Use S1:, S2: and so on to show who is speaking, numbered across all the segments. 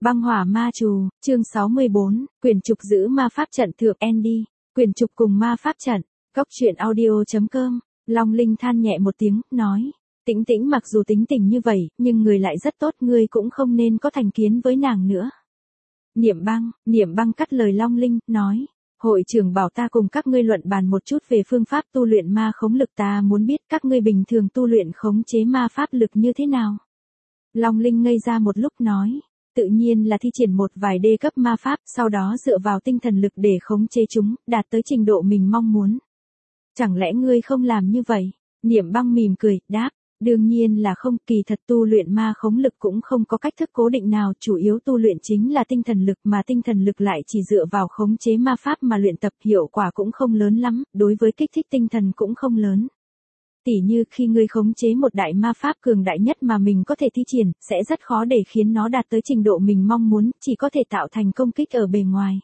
S1: Băng hỏa ma trù, chương 64, quyền trục giữ ma pháp trận thượng Andy, quyền trục cùng ma pháp trận, góc truyện audio.com, Long Linh than nhẹ một tiếng, nói, Tĩnh Tĩnh mặc dù tính tình như vậy, nhưng người lại rất tốt, ngươi cũng không nên có thành kiến với nàng nữa. Niệm băng cắt lời Long Linh, nói, hội trưởng bảo ta cùng các ngươi luận bàn một chút về phương pháp tu luyện ma khống lực, ta muốn biết các ngươi bình thường tu luyện khống chế ma pháp lực như thế nào. Long Linh ngây ra một lúc nói, tự nhiên là thi triển một vài đê cấp ma pháp, sau đó dựa vào tinh thần lực để khống chế chúng, đạt tới trình độ mình mong muốn. Chẳng lẽ ngươi không làm như vậy? Niệm băng mỉm cười, đáp, đương nhiên là không, kỳ thật tu luyện ma khống lực cũng không có cách thức cố định nào, chủ yếu tu luyện chính là tinh thần lực, mà tinh thần lực lại chỉ dựa vào khống chế ma pháp mà luyện tập, hiệu quả cũng không lớn lắm, đối với kích thích tinh thần cũng không lớn. Tỉ như khi ngươi khống chế một đại ma pháp cường đại nhất mà mình có thể thi triển, sẽ rất khó để khiến nó đạt tới trình độ mình mong muốn, chỉ có thể tạo thành công kích ở bề ngoài.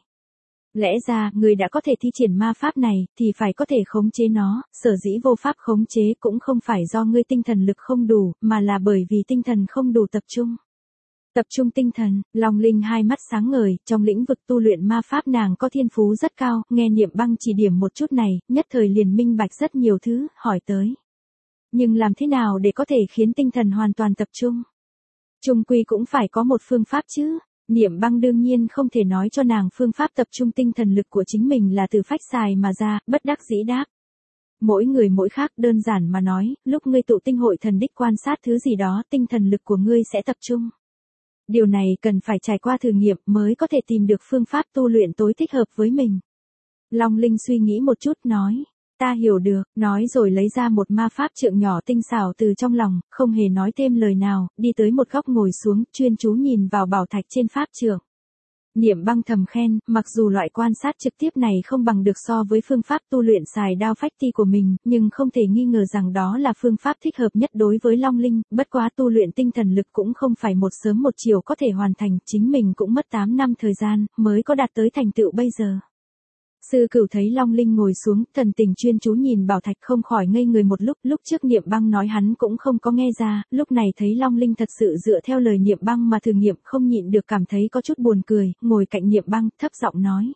S1: Lẽ ra, người đã có thể thi triển ma pháp này, thì phải có thể khống chế nó, sở dĩ vô pháp khống chế cũng không phải do ngươi tinh thần lực không đủ, mà là bởi vì tinh thần không đủ tập trung. Tập trung tinh thần, Long Linh hai mắt sáng ngời, trong lĩnh vực tu luyện ma pháp nàng có thiên phú rất cao, nghe Niệm băng chỉ điểm một chút này, nhất thời liền minh bạch rất nhiều thứ, hỏi tới. Nhưng làm thế nào để có thể khiến tinh thần hoàn toàn tập trung? Chung quy cũng phải có một phương pháp chứ. Niệm băng đương nhiên không thể nói cho nàng phương pháp tập trung tinh thần lực của chính mình là từ phách xài mà ra, bất đắc dĩ đáp. Mỗi người mỗi khác, đơn giản mà nói, lúc ngươi tụ tinh hội thần đích quan sát thứ gì đó, tinh thần lực của ngươi sẽ tập trung. Điều này cần phải trải qua thử nghiệm mới có thể tìm được phương pháp tu luyện tối thích hợp với mình. Long Linh suy nghĩ một chút nói. Ta hiểu được, nói rồi lấy ra một ma pháp trượng nhỏ tinh xảo từ trong lòng, không hề nói thêm lời nào, đi tới một góc ngồi xuống, chuyên chú nhìn vào bảo thạch trên pháp trượng. Niệm băng thầm khen, mặc dù loại quan sát trực tiếp này không bằng được so với phương pháp tu luyện xài đao phách ti của mình, nhưng không thể nghi ngờ rằng đó là phương pháp thích hợp nhất đối với Long Linh, bất quá tu luyện tinh thần lực cũng không phải một sớm một chiều có thể hoàn thành, chính mình cũng mất 8 năm thời gian, mới có đạt tới thành tựu bây giờ. Sư Cửu thấy Long Linh ngồi xuống, thần tình chuyên chú nhìn bảo thạch không khỏi ngây người một lúc trước Niệm băng nói hắn cũng không có nghe ra, lúc này thấy Long Linh thật sự dựa theo lời Niệm băng mà thử nghiệm, không nhịn được cảm thấy có chút buồn cười, ngồi cạnh Niệm băng, thấp giọng nói.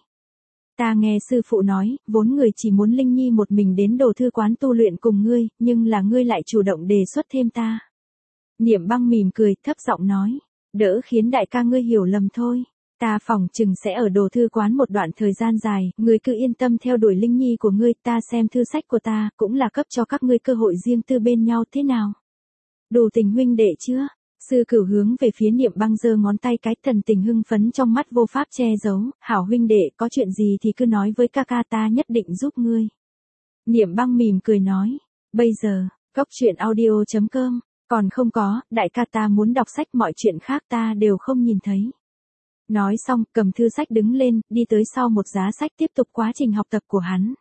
S1: Ta nghe sư phụ nói, vốn người chỉ muốn Linh Nhi một mình đến Đồ Thư quán tu luyện cùng ngươi, nhưng là ngươi lại chủ động đề xuất thêm ta. Niệm băng mỉm cười, thấp giọng nói, đỡ khiến đại ca ngươi hiểu lầm thôi. Ta phỏng chừng sẽ ở Đồ Thư quán một đoạn thời gian dài, ngươi cứ yên tâm theo đuổi Linh Nhi của ngươi, ta xem thư sách của ta, cũng là cấp cho các ngươi cơ hội riêng tư bên nhau thế nào. Đủ tình huynh đệ chưa? Sư Cửu hướng về phía Niệm băng giơ ngón tay cái, thần tình hưng phấn trong mắt vô pháp che giấu, hảo huynh đệ, có chuyện gì thì cứ nói với ca ca, ta nhất định giúp ngươi. Niệm băng mỉm cười nói, bây giờ, góc truyện audio.com, còn không có, đại ca ta muốn đọc sách, mọi chuyện khác ta đều không nhìn thấy. Nói xong, cầm thư sách đứng lên, đi tới sau một giá sách tiếp tục quá trình học tập của hắn.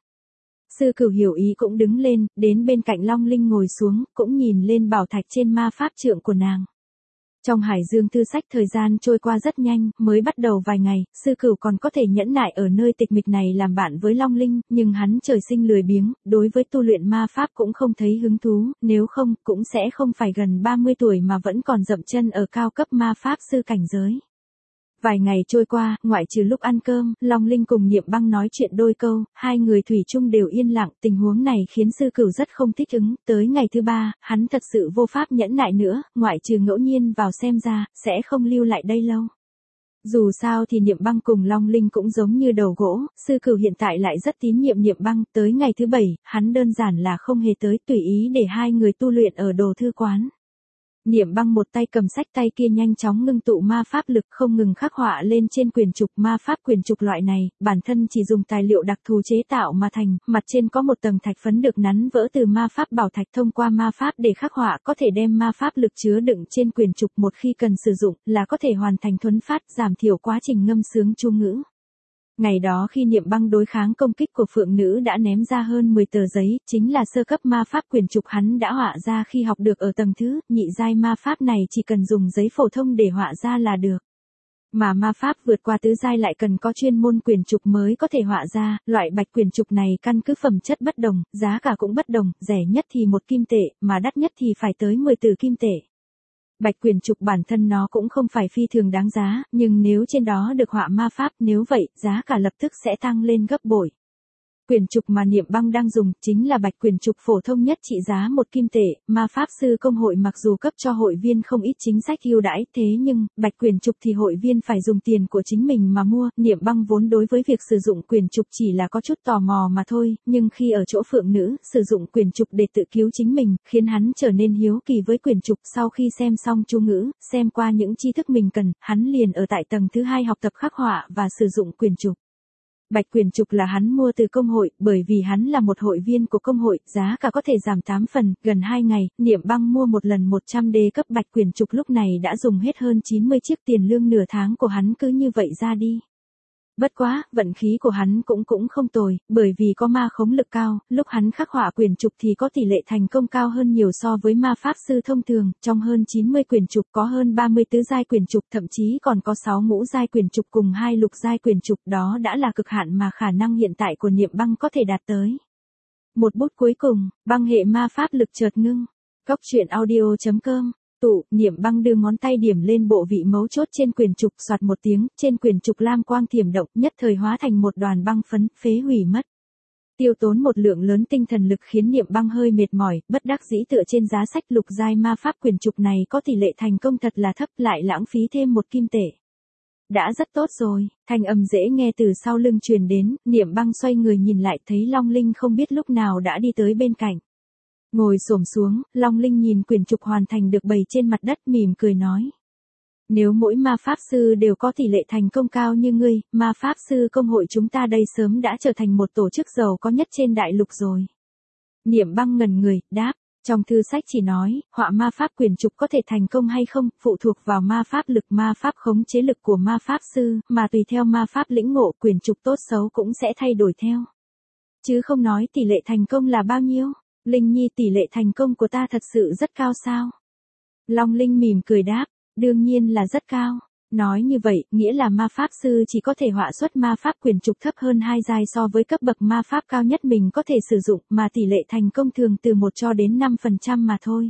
S1: Sư Cửu hiểu ý cũng đứng lên, đến bên cạnh Long Linh ngồi xuống, cũng nhìn lên bảo thạch trên ma pháp trượng của nàng. Trong hải dương thư sách thời gian trôi qua rất nhanh, mới bắt đầu vài ngày, Sư Cửu còn có thể nhẫn nại ở nơi tịch mịch này làm bạn với Long Linh, nhưng hắn trời sinh lười biếng, đối với tu luyện ma pháp cũng không thấy hứng thú, nếu không, cũng sẽ không phải gần 30 tuổi mà vẫn còn dậm chân ở cao cấp ma pháp sư cảnh giới. Vài ngày trôi qua, ngoại trừ lúc ăn cơm, Long Linh cùng Niệm băng nói chuyện đôi câu, hai người thủy chung đều yên lặng, tình huống này khiến Sư Cửu rất không thích ứng, tới ngày thứ 3, hắn thật sự vô pháp nhẫn nại nữa, ngoại trừ ngẫu nhiên vào xem ra, sẽ không lưu lại đây lâu. Dù sao thì Niệm băng cùng Long Linh cũng giống như đầu gỗ, Sư Cửu hiện tại lại rất tín nhiệm Niệm băng, tới ngày thứ 7, hắn đơn giản là không hề tới, tùy ý để hai người tu luyện ở Đồ Thư quán. Niệm băng một tay cầm sách, tay kia nhanh chóng ngưng tụ ma pháp lực, không ngừng khắc họa lên trên quyển trục. Ma pháp quyển trục loại này, bản thân chỉ dùng tài liệu đặc thù chế tạo mà thành, mặt trên có một tầng thạch phấn được nắn vỡ từ ma pháp bảo thạch, thông qua ma pháp để khắc họa có thể đem ma pháp lực chứa đựng trên quyển trục, một khi cần sử dụng là có thể hoàn thành thuấn phát, giảm thiểu quá trình ngâm sướng chú ngữ. Ngày đó khi Niệm băng đối kháng công kích của phượng nữ đã ném ra hơn 10 tờ giấy, chính là sơ cấp ma pháp quyển trục hắn đã họa ra khi học được ở tầng thứ nhị giai ma pháp này, chỉ cần dùng giấy phổ thông để họa ra là được. Mà ma pháp vượt qua tứ giai lại cần có chuyên môn quyển trục mới có thể họa ra, loại bạch quyển trục này căn cứ phẩm chất bất đồng, giá cả cũng bất đồng, rẻ nhất thì 1 kim tệ, mà đắt nhất thì phải tới 10 tử kim tệ. Bạch quyển trục bản thân nó cũng không phải phi thường đáng giá, nhưng nếu trên đó được họa ma pháp, nếu vậy, giá cả lập tức sẽ tăng lên gấp bội. Quyển trục mà Niệm Băng đang dùng chính là bạch quyển trục phổ thông nhất trị giá 1 kim tệ, ma pháp sư công hội mặc dù cấp cho hội viên không ít chính sách ưu đãi, thế nhưng, bạch quyển trục thì hội viên phải dùng tiền của chính mình mà mua. Niệm Băng vốn đối với việc sử dụng quyển trục chỉ là có chút tò mò mà thôi, nhưng khi ở chỗ Phượng Nữ, sử dụng quyển trục để tự cứu chính mình, khiến hắn trở nên hiếu kỳ với quyển trục. Sau khi xem xong chú ngữ, xem qua những tri thức mình cần, hắn liền ở tại tầng thứ 2 học tập khắc họa và sử dụng quyển trục. Bạch quyển trục là hắn mua từ công hội, bởi vì hắn là một hội viên của công hội, giá cả có thể giảm 8 phần, gần 2 ngày, Niệm Băng mua một lần 100 đê cấp bạch quyển trục lúc này đã dùng hết hơn 90 chiếc tiền lương nửa tháng của hắn cứ như vậy ra đi. Bất quá, vận khí của hắn cũng không tồi, bởi vì có ma khống lực cao, lúc hắn khắc họa quyển trục thì có tỷ lệ thành công cao hơn nhiều so với ma pháp sư thông thường, trong hơn 90 quyển trục có hơn 30 tứ giai quyển trục, thậm chí còn có 6 ngũ giai quyển trục cùng 2 lục giai quyển trục, đó đã là cực hạn mà khả năng hiện tại của Niệm Băng có thể đạt tới. Một bút cuối cùng, băng hệ ma pháp lực chợt ngưng. Cóc truyện audio.com Niệm Băng đưa ngón tay điểm lên bộ vị mấu chốt trên quyển trục, soạt một tiếng, trên quyển trục lam quang thiểm động, nhất thời hóa thành một đoàn băng phấn, phế hủy mất. Tiêu tốn một lượng lớn tinh thần lực khiến Niệm Băng hơi mệt mỏi, bất đắc dĩ tựa trên giá sách lục giai ma pháp. Quyển trục này có tỷ lệ thành công thật là thấp, lại lãng phí thêm 1 kim tệ. Đã rất tốt rồi, thanh âm dễ nghe từ sau lưng truyền đến, Niệm Băng xoay người nhìn lại thấy Long Linh không biết lúc nào đã đi tới bên cạnh. Ngồi xổm xuống, Long Linh nhìn quyển trục hoàn thành được bày trên mặt đất, mỉm cười nói. Nếu mỗi ma pháp sư đều có tỷ lệ thành công cao như ngươi, ma pháp sư công hội chúng ta đây sớm đã trở thành một tổ chức giàu có nhất trên đại lục rồi. Niệm Băng ngẩn người, đáp, trong thư sách chỉ nói, họa ma pháp quyển trục có thể thành công hay không, phụ thuộc vào ma pháp lực, ma pháp khống chế lực của ma pháp sư, mà tùy theo ma pháp lĩnh ngộ, quyển trục tốt xấu cũng sẽ thay đổi theo. Chứ không nói tỷ lệ thành công là bao nhiêu. Linh Nhi, tỷ lệ thành công của ta thật sự rất cao sao? Long Linh mỉm cười đáp, đương nhiên là rất cao. Nói như vậy, nghĩa là ma pháp sư chỉ có thể họa xuất ma pháp quyển trục thấp hơn 2 giai so với cấp bậc ma pháp cao nhất mình có thể sử dụng, mà tỷ lệ thành công thường từ 1 cho đến 5% mà thôi.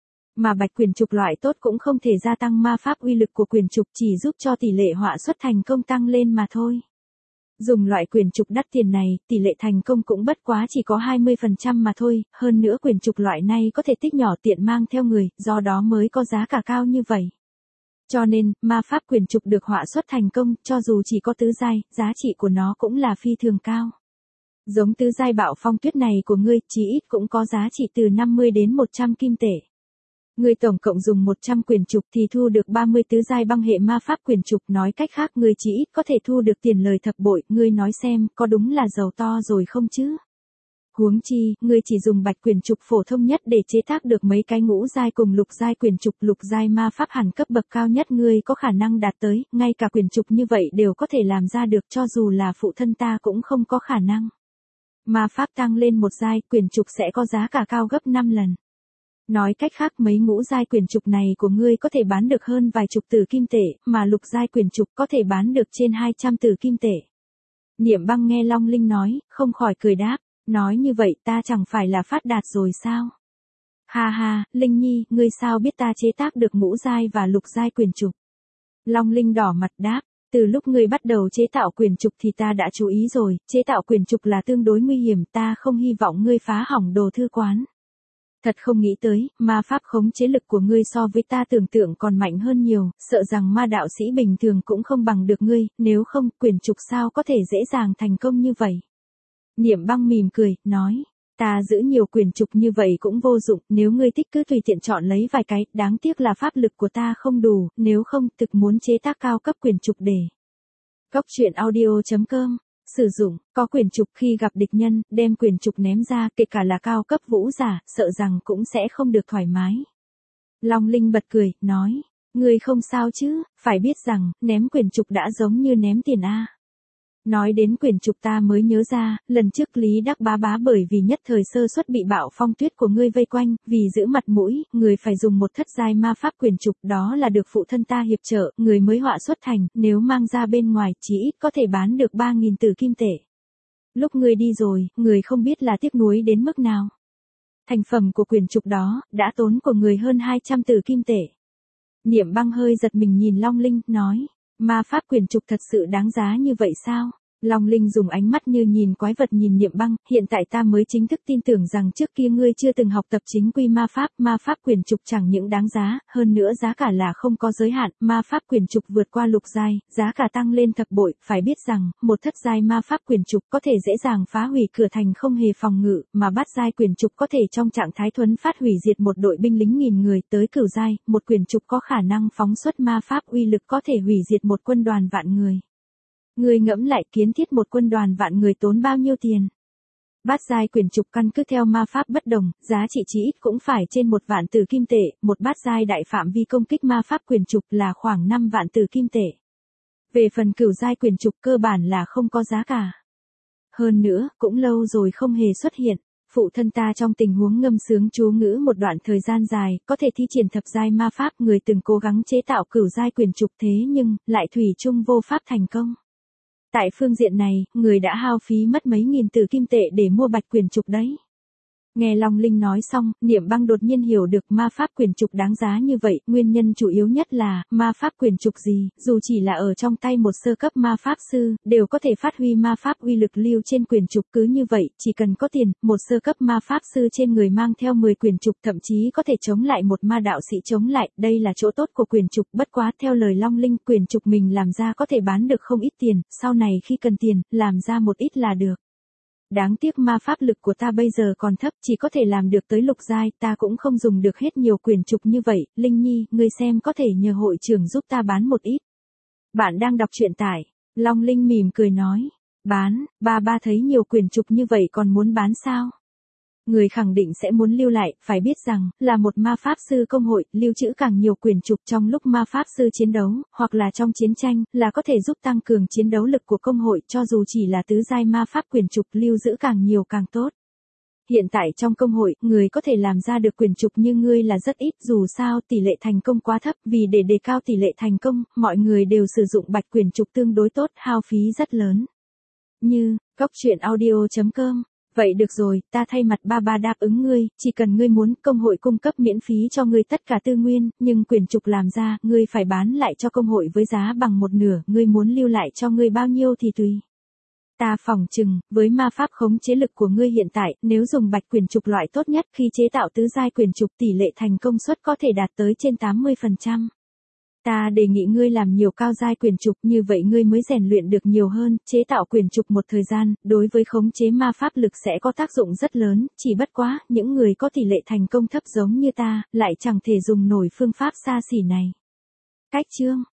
S1: Mà bạch quyển trục loại tốt cũng không thể gia tăng ma pháp uy lực của quyển trục, chỉ giúp cho tỷ lệ họa xuất thành công tăng lên mà thôi. Dùng loại quyển trục đắt tiền này, tỷ lệ thành công cũng bất quá chỉ có 20% mà thôi, hơn nữa quyển trục loại này có thể tích nhỏ tiện mang theo người, do đó mới có giá cả cao như vậy. Cho nên, ma pháp quyển trục được họa xuất thành công, cho dù chỉ có tứ giai, giá trị của nó cũng là phi thường cao. Giống tứ giai bạo phong tuyết này của ngươi, chí ít cũng có giá trị từ 50 đến 100 kim tệ. Ngươi tổng cộng dùng 100 quyển trục thì thu được 30 tứ giai băng hệ ma pháp quyển trục, nói cách khác ngươi chỉ ít có thể thu được tiền lời thập bội, ngươi nói xem, có đúng là giàu to rồi không chứ? Huống chi, ngươi chỉ dùng bạch quyển trục phổ thông nhất để chế tác được mấy cái ngũ giai cùng lục giai quyển trục, lục giai ma pháp hẳn cấp bậc cao nhất ngươi có khả năng đạt tới, ngay cả quyển trục như vậy đều có thể làm ra được, cho dù là phụ thân ta cũng không có khả năng. Ma pháp tăng lên một giai, quyển trục sẽ có giá cả cao gấp 5 lần. Nói cách khác, mấy ngũ giai quyển trục này của ngươi có thể bán được hơn vài chục tử kim tệ, mà lục giai quyển trục có thể bán được trên 200 tử kim tệ. Niệm Băng nghe Long Linh nói, không khỏi cười đáp, nói như vậy ta chẳng phải là phát đạt rồi sao? Ha ha, Linh Nhi, ngươi sao biết ta chế tác được ngũ giai và lục giai quyển trục? Long Linh đỏ mặt đáp, từ lúc ngươi bắt đầu chế tạo quyển trục thì ta đã chú ý rồi, chế tạo quyển trục là tương đối nguy hiểm, ta không hy vọng ngươi phá hỏng đồ thư quán. Thật không nghĩ tới, ma pháp khống chế lực của ngươi so với ta tưởng tượng còn mạnh hơn nhiều, sợ rằng ma đạo sĩ bình thường cũng không bằng được ngươi, nếu không, quyển trục sao có thể dễ dàng thành công như vậy. Niệm Băng mỉm cười, nói, ta giữ nhiều quyển trục như vậy cũng vô dụng, nếu ngươi thích cứ tùy tiện chọn lấy vài cái, đáng tiếc là pháp lực của ta không đủ, nếu không, thực muốn chế tác cao cấp quyển trục để. Cóc truyện audio.com Sử dụng, có quyển trục khi gặp địch nhân, đem quyển trục ném ra, kể cả là cao cấp vũ giả, sợ rằng cũng sẽ không được thoải mái. Long Linh bật cười, nói, ngươi không sao chứ, phải biết rằng, ném quyển trục đã giống như ném tiền a. Nói đến quyển trục ta mới nhớ ra, lần trước Lý Đắc Bá Bá bởi vì nhất thời sơ suất bị bạo phong tuyết của ngươi vây quanh, vì giữ mặt mũi, người phải dùng một thất giai ma pháp quyển trục, đó là được phụ thân ta hiệp trợ, người mới họa xuất thành, nếu mang ra bên ngoài, chỉ ít có thể bán được 3.000 tử kim tệ. Lúc ngươi đi rồi, người không biết là tiếc nuối đến mức nào. Thành phẩm của quyển trục đó, đã tốn của người hơn 200 tử kim tệ. Niệm Băng hơi giật mình nhìn Long Linh, nói, ma pháp quyển trục thật sự đáng giá như vậy sao? Long Linh dùng ánh mắt như nhìn quái vật nhìn Niệm Băng, hiện tại ta mới chính thức tin tưởng rằng trước kia ngươi chưa từng học tập chính quy ma pháp quyển trục chẳng những đáng giá, hơn nữa giá cả là không có giới hạn, ma pháp quyển trục vượt qua lục giai, giá cả tăng lên thập bội, phải biết rằng, một thất giai ma pháp quyển trục có thể dễ dàng phá hủy cửa thành không hề phòng ngự, mà bát giai quyển trục có thể trong trạng thái thuấn phát hủy diệt một đội binh lính nghìn người, tới cửu giai, một quyển trục có khả năng phóng xuất ma pháp uy lực có thể hủy diệt một quân đoàn vạn người. Ngươi ngẫm lại kiến thiết một quân đoàn vạn người tốn bao nhiêu tiền? Bát giai quyển trục căn cứ theo ma pháp bất đồng, giá trị chỉ ít cũng phải trên 1 vạn tử kim tệ, một bát giai đại phạm vi công kích ma pháp quyển trục là khoảng 5 vạn tử kim tệ. Về phần cửu giai quyển trục cơ bản là không có giá cả. Hơn nữa, cũng lâu rồi không hề xuất hiện. Phụ thân ta trong tình huống ngâm sướng chú ngữ một đoạn thời gian dài, có thể thi triển thập giai ma pháp, người từng cố gắng chế tạo cửu giai quyển trục thế nhưng, lại thủy chung vô pháp thành công. Tại phương diện này, người đã hao phí mất mấy nghìn tử kim tệ để mua bạch quyển trục đấy. Nghe Long Linh nói xong, Niệm Băng đột nhiên hiểu được ma pháp quyển trục đáng giá như vậy, nguyên nhân chủ yếu nhất là, ma pháp quyển trục gì, dù chỉ là ở trong tay một sơ cấp ma pháp sư, đều có thể phát huy ma pháp uy lực lưu trên quyển trục, cứ như vậy, chỉ cần có tiền, một sơ cấp ma pháp sư trên người mang theo 10 quyển trục thậm chí có thể chống lại một ma đạo sĩ chống lại, đây là chỗ tốt của quyển trục, bất quá theo lời Long Linh, quyển trục mình làm ra có thể bán được không ít tiền, sau này khi cần tiền, làm ra một ít là được. Đáng tiếc ma pháp lực của ta bây giờ còn thấp, chỉ có thể làm được tới lục giai, ta cũng không dùng được hết nhiều quyển trục như vậy, Linh Nhi, ngươi xem có thể nhờ hội trưởng giúp ta bán một ít. Bạn đang đọc truyện tải, Long Linh mỉm cười nói, bán, ba thấy nhiều quyển trục như vậy còn muốn bán sao? Người khẳng định sẽ muốn lưu lại, phải biết rằng, là một ma pháp sư công hội, lưu trữ càng nhiều quyển trục trong lúc ma pháp sư chiến đấu, hoặc là trong chiến tranh, là có thể giúp tăng cường chiến đấu lực của công hội, cho dù chỉ là tứ giai ma pháp quyển trục, lưu giữ càng nhiều càng tốt. Hiện tại trong công hội, người có thể làm ra được quyển trục như ngươi là rất ít, dù sao tỷ lệ thành công quá thấp, vì để đề cao tỷ lệ thành công, mọi người đều sử dụng bạch quyển trục tương đối tốt, hao phí rất lớn. Như, goctruyện.audio.com. Vậy được rồi, ta thay mặt ba đáp ứng ngươi, chỉ cần ngươi muốn, công hội cung cấp miễn phí cho ngươi tất cả tư nguyên, nhưng quyển trục làm ra, ngươi phải bán lại cho công hội với giá bằng 1/2, ngươi muốn lưu lại cho ngươi bao nhiêu thì tùy. Ta phỏng chừng, với ma pháp khống chế lực của ngươi hiện tại, nếu dùng bạch quyển trục loại tốt nhất khi chế tạo tứ giai quyển trục tỷ lệ thành công suất có thể đạt tới trên 80%. Ta đề nghị ngươi làm nhiều cao giai quyển trục, như vậy ngươi mới rèn luyện được nhiều hơn, chế tạo quyển trục một thời gian, đối với khống chế ma pháp lực sẽ có tác dụng rất lớn, chỉ bất quá, những người có tỷ lệ thành công thấp giống như ta, lại chẳng thể dùng nổi phương pháp xa xỉ này. Cách chương